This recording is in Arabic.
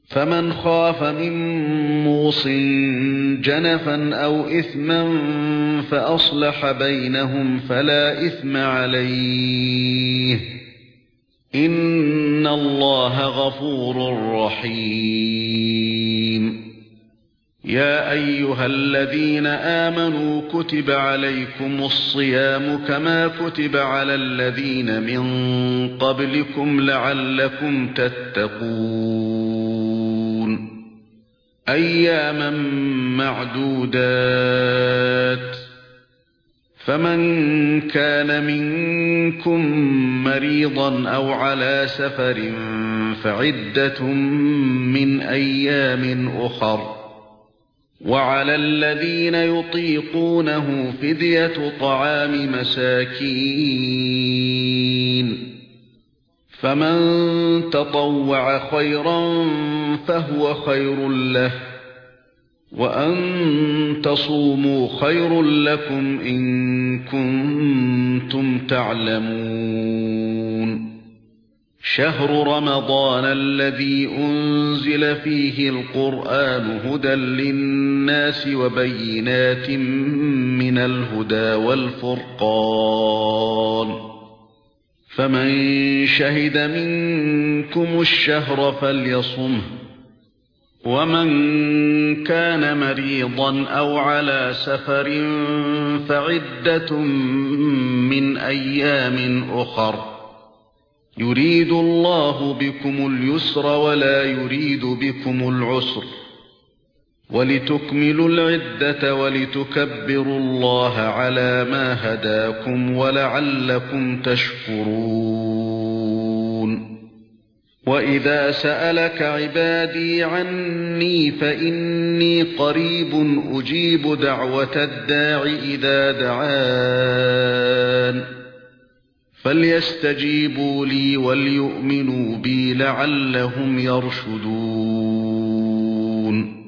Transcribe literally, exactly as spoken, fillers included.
فمن خاف من موصٍ جنفا أو إثما فأصلح بينهم فلا إثم عليه إن الله غفور رحيم. يا أيها الذين آمنوا كتب عليكم الصيام كما كتب على الذين من قبلكم لعلكم تتقون أياما معدودات فمن كان منكم مريضا أو على سفر فعدة من أيام أخر وعلى الذين يطيقونه فدية طعام مساكين فمن تطوع خيرا فهو خير له وأن تصوموا خير لكم إن كنتم تعلمون. شهر رمضان الذي أنزل فيه القرآن هدى للناس وبينات من الهدى والفرقان فمن شهد منكم الشهر فليصمه ومن كان مريضا أو على سفر فعدة من أيام أخر يريد الله بكم اليسر ولا يريد بكم العسر ولتكملوا العدة ولتكبروا الله على ما هداكم ولعلكم تشكرون. وإذا سألك عبادي عني فإني قريب أجيب دعوة الداع إذا دعان فليستجيبوا لي وليؤمنوا بي لعلهم يرشدون.